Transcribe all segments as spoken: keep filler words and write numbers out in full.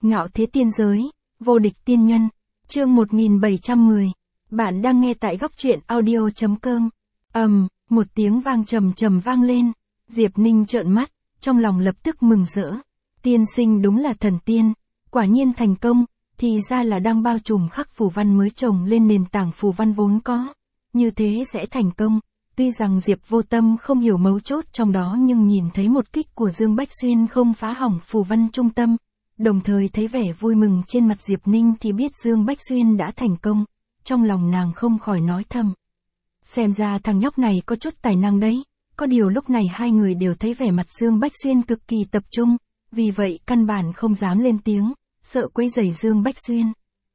Ngạo thế tiên giới, vô địch tiên nhân, chương một nghìn bảy trăm mười. Bạn đang nghe tại góc truyện audio chấm com. Ầm, um, một tiếng vang trầm trầm vang lên, Diệp Ninh trợn mắt, trong lòng lập tức mừng rỡ. Tiên sinh đúng là thần tiên, quả nhiên thành công, thì ra là đang bao trùm khắc phù văn mới trồng lên nền tảng phù văn vốn có. Như thế sẽ thành công. Tuy rằng Diệp Vô Tâm không hiểu mấu chốt trong đó nhưng nhìn thấy một kích của Dương Bách Xuyên không phá hỏng phù văn trung tâm, đồng thời thấy vẻ vui mừng trên mặt Diệp Ninh thì biết Dương Bách Xuyên đã thành công, trong lòng nàng không khỏi nói thầm. Xem ra thằng nhóc này có chút tài năng đấy, có điều lúc này hai người đều thấy vẻ mặt Dương Bách Xuyên cực kỳ tập trung, vì vậy căn bản không dám lên tiếng, sợ quấy rầy Dương Bách Xuyên.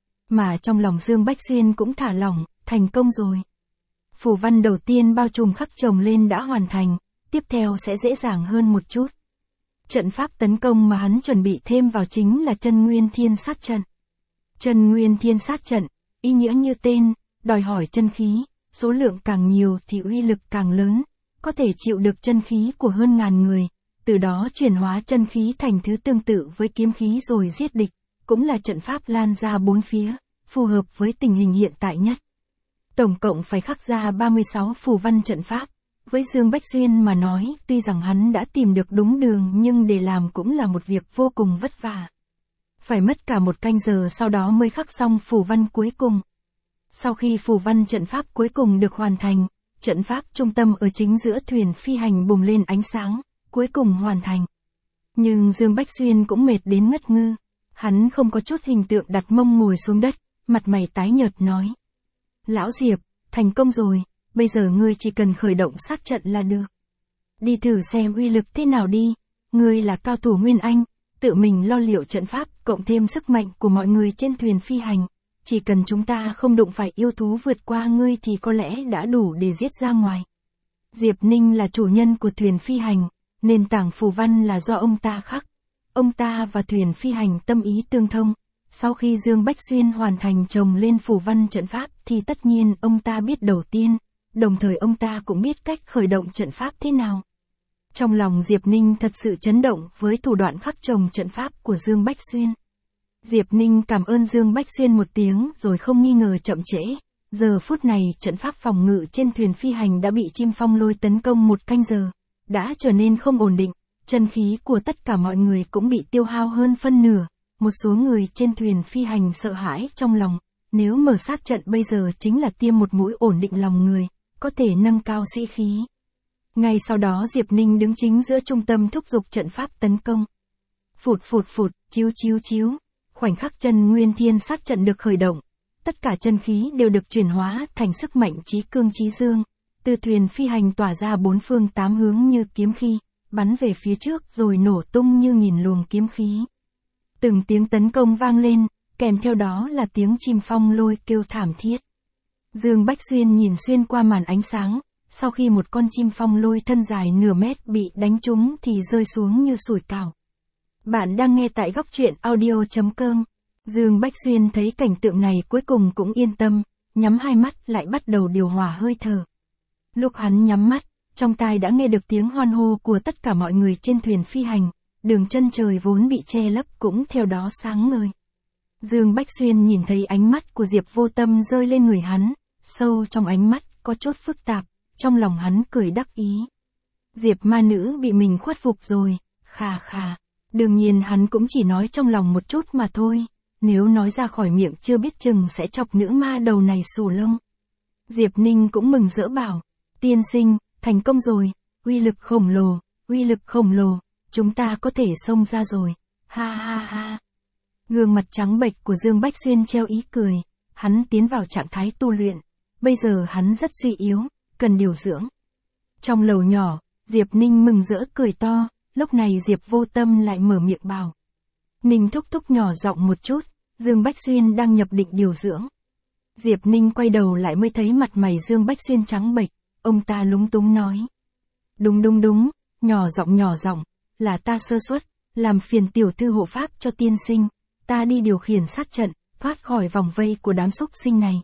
Mà trong lòng Dương Bách Xuyên cũng thả lỏng, thành công rồi. Phù văn đầu tiên bao trùm khắc chồng lên đã hoàn thành, tiếp theo sẽ dễ dàng hơn một chút. Trận pháp tấn công mà hắn chuẩn bị thêm vào chính là Chân Nguyên Thiên Sát Trận. Chân Nguyên Thiên Sát Trận, ý nghĩa như tên, đòi hỏi chân khí, số lượng càng nhiều thì uy lực càng lớn, có thể chịu được chân khí của hơn ngàn người, từ đó chuyển hóa chân khí thành thứ tương tự với kiếm khí rồi giết địch, cũng là trận pháp lan ra bốn phía, phù hợp với tình hình hiện tại nhất. Tổng cộng phải khắc ra ba mươi sáu phù văn trận pháp. Với Dương Bách Xuyên mà nói, tuy rằng hắn đã tìm được đúng đường nhưng để làm cũng là một việc vô cùng vất vả. Phải mất cả một canh giờ sau đó mới khắc xong phù văn cuối cùng. Sau khi phù văn trận pháp cuối cùng được hoàn thành, trận pháp trung tâm ở chính giữa thuyền phi hành bùng lên ánh sáng, cuối cùng hoàn thành. Nhưng Dương Bách Xuyên cũng mệt đến ngất ngư. Hắn không có chút hình tượng đặt mông ngồi xuống đất, mặt mày tái nhợt nói. Lão Diệp, thành công rồi, bây giờ ngươi chỉ cần khởi động sát trận là được. Đi thử xem uy lực thế nào đi, ngươi là cao thủ Nguyên Anh, tự mình lo liệu trận pháp, cộng thêm sức mạnh của mọi người trên thuyền phi hành. Chỉ cần chúng ta không đụng phải yêu thú vượt qua ngươi thì có lẽ đã đủ để giết ra ngoài. Diệp Ninh là chủ nhân của thuyền phi hành, nền tảng phù văn là do ông ta khắc. Ông ta và thuyền phi hành tâm ý tương thông. Sau khi Dương Bách Xuyên hoàn thành trồng lên phù văn trận pháp thì tất nhiên ông ta biết đầu tiên, đồng thời ông ta cũng biết cách khởi động trận pháp thế nào. Trong lòng Diệp Ninh thật sự chấn động với thủ đoạn khắc trồng trận pháp của Dương Bách Xuyên. Diệp Ninh cảm ơn Dương Bách Xuyên một tiếng rồi không nghi ngờ chậm trễ. Giờ phút này trận pháp phòng ngự trên thuyền phi hành đã bị chim phong lôi tấn công một canh giờ, đã trở nên không ổn định, chân khí của tất cả mọi người cũng bị tiêu hao hơn phân nửa. Một số người trên thuyền phi hành sợ hãi trong lòng, nếu mở sát trận bây giờ chính là tiêm một mũi ổn định lòng người, có thể nâng cao sĩ khí. Ngay sau đó Diệp Ninh đứng chính giữa trung tâm thúc giục trận pháp tấn công. Phụt phụt phụt, chiếu chiếu chiếu, khoảnh khắc Chân Nguyên Thiên Sát Trận được khởi động, tất cả chân khí đều được chuyển hóa thành sức mạnh chí cương chí dương, từ thuyền phi hành tỏa ra bốn phương tám hướng như kiếm khí, bắn về phía trước rồi nổ tung như nghìn luồng kiếm khí. Từng tiếng tấn công vang lên, kèm theo đó là tiếng chim phong lôi kêu thảm thiết. Dương Bách Xuyên nhìn xuyên qua màn ánh sáng, sau khi một con chim phong lôi thân dài nửa mét bị đánh trúng thì rơi xuống như sủi cảo. Bạn đang nghe tại góc truyện audio chấm com. Dương Bách Xuyên thấy cảnh tượng này cuối cùng cũng yên tâm, nhắm hai mắt lại bắt đầu điều hòa hơi thở. Lúc hắn nhắm mắt, trong tai đã nghe được tiếng hoan hô của tất cả mọi người trên thuyền phi hành. Đường chân trời vốn bị che lấp cũng theo đó sáng ngời. Dương Bách Xuyên nhìn thấy ánh mắt của Diệp Vô Tâm rơi lên người hắn, sâu trong ánh mắt có chút phức tạp, trong lòng hắn cười đắc ý. Diệp ma nữ bị mình khuất phục rồi, khà khà. Đương nhiên hắn cũng chỉ nói trong lòng một chút mà thôi, nếu nói ra khỏi miệng chưa biết chừng sẽ chọc nữ ma đầu này xù lông. Diệp Ninh cũng mừng rỡ bảo, tiên sinh, thành công rồi, uy lực khổng lồ, uy lực khổng lồ. Chúng ta có thể xông ra rồi, ha ha ha. Gương mặt trắng bệch của Dương Bách Xuyên treo ý cười, hắn tiến vào trạng thái tu luyện, bây giờ hắn rất suy yếu, cần điều dưỡng. Trong lầu nhỏ, Diệp Ninh mừng rỡ cười to, lúc này Diệp Vô Tâm lại mở miệng bảo. Ninh thúc thúc nhỏ giọng một chút, Dương Bách Xuyên đang nhập định điều dưỡng. Diệp Ninh quay đầu lại mới thấy mặt mày Dương Bách Xuyên trắng bệch, ông ta lúng túng nói. Đúng đúng đúng, nhỏ giọng nhỏ giọng. Là ta sơ suất, làm phiền tiểu thư hộ pháp cho tiên sinh, ta đi điều khiển sát trận, thoát khỏi vòng vây của đám súc sinh này.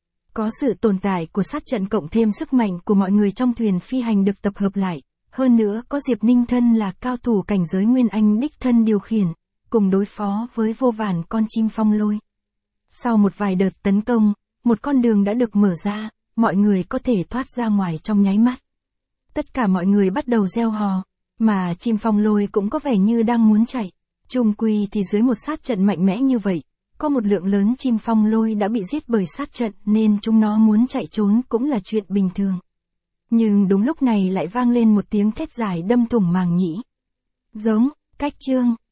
Có sự tồn tại của sát trận cộng thêm sức mạnh của mọi người trong thuyền phi hành được tập hợp lại, hơn nữa có Diệp Ninh thân là cao thủ cảnh giới Nguyên Anh đích thân điều khiển, cùng đối phó với vô vàn con chim phong lôi. Sau một vài đợt tấn công, một con đường đã được mở ra, mọi người có thể thoát ra ngoài trong nháy mắt. Tất cả mọi người bắt đầu reo hò, mà chim phong lôi cũng có vẻ như đang muốn chạy. Chung quy thì dưới một sát trận mạnh mẽ như vậy, có một lượng lớn chim phong lôi đã bị giết bởi sát trận nên chúng nó muốn chạy trốn cũng là chuyện bình thường. Nhưng đúng lúc này lại vang lên một tiếng thét dài đâm thủng màng nhĩ. Giống, cách chương.